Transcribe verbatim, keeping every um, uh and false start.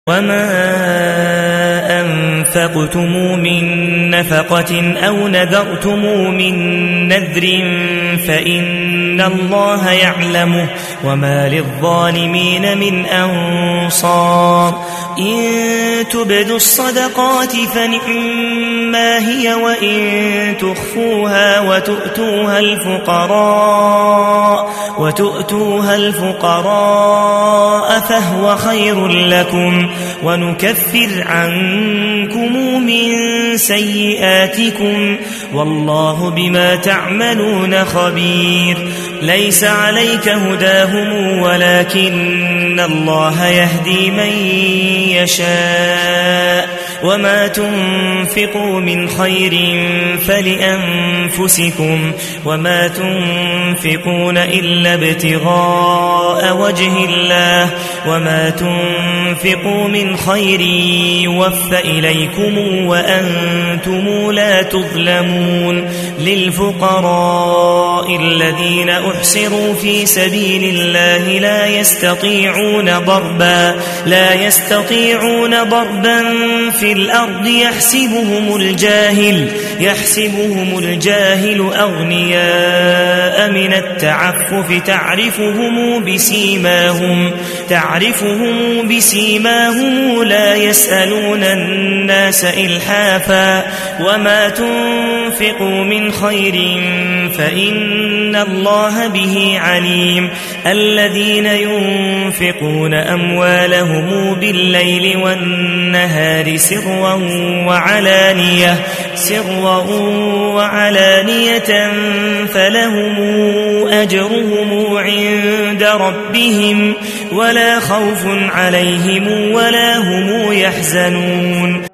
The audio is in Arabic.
وما أنفقتم من نفقة أو نذرتم من نذر فإن الله يعلمه وما للظالمين من أنصار إن تبدوا الصدقات فنعما هي وإن تخفوها وتؤتوها الفقراء وتؤتوها الفقراء فهو خير لكم ونكفر عنكم من سيئاتكم والله بما تعملون خبير ليس عليك هداهم ولكن الله يهدي من يشاء وما تنفقوا من خير فلأنفسكم وما تنفقون إلا ابتغاء وجه الله وما تنفقوا من خير يوفى إليكم وأنتم لا تظلمون للفقراء الذين أحصروا في سبيل الله لا يستطيعون ضربا لا يستطيعون ضربا في الأرض يحسبهم الجاهل يحسبهم الجاهل أغنياء من التعفف تعرفهم بسيماهم تعرفهم بسيماهم لا يسألون الناس إلحافا وما تنفقوا من خير فإن الله به عليم الذين ينفقون أموالهم بالليل والنهار سرا وعلانية سرا وعلانية فلهم أجرهم عند ربهم ولا خوف عليهم ولا هم يحزنون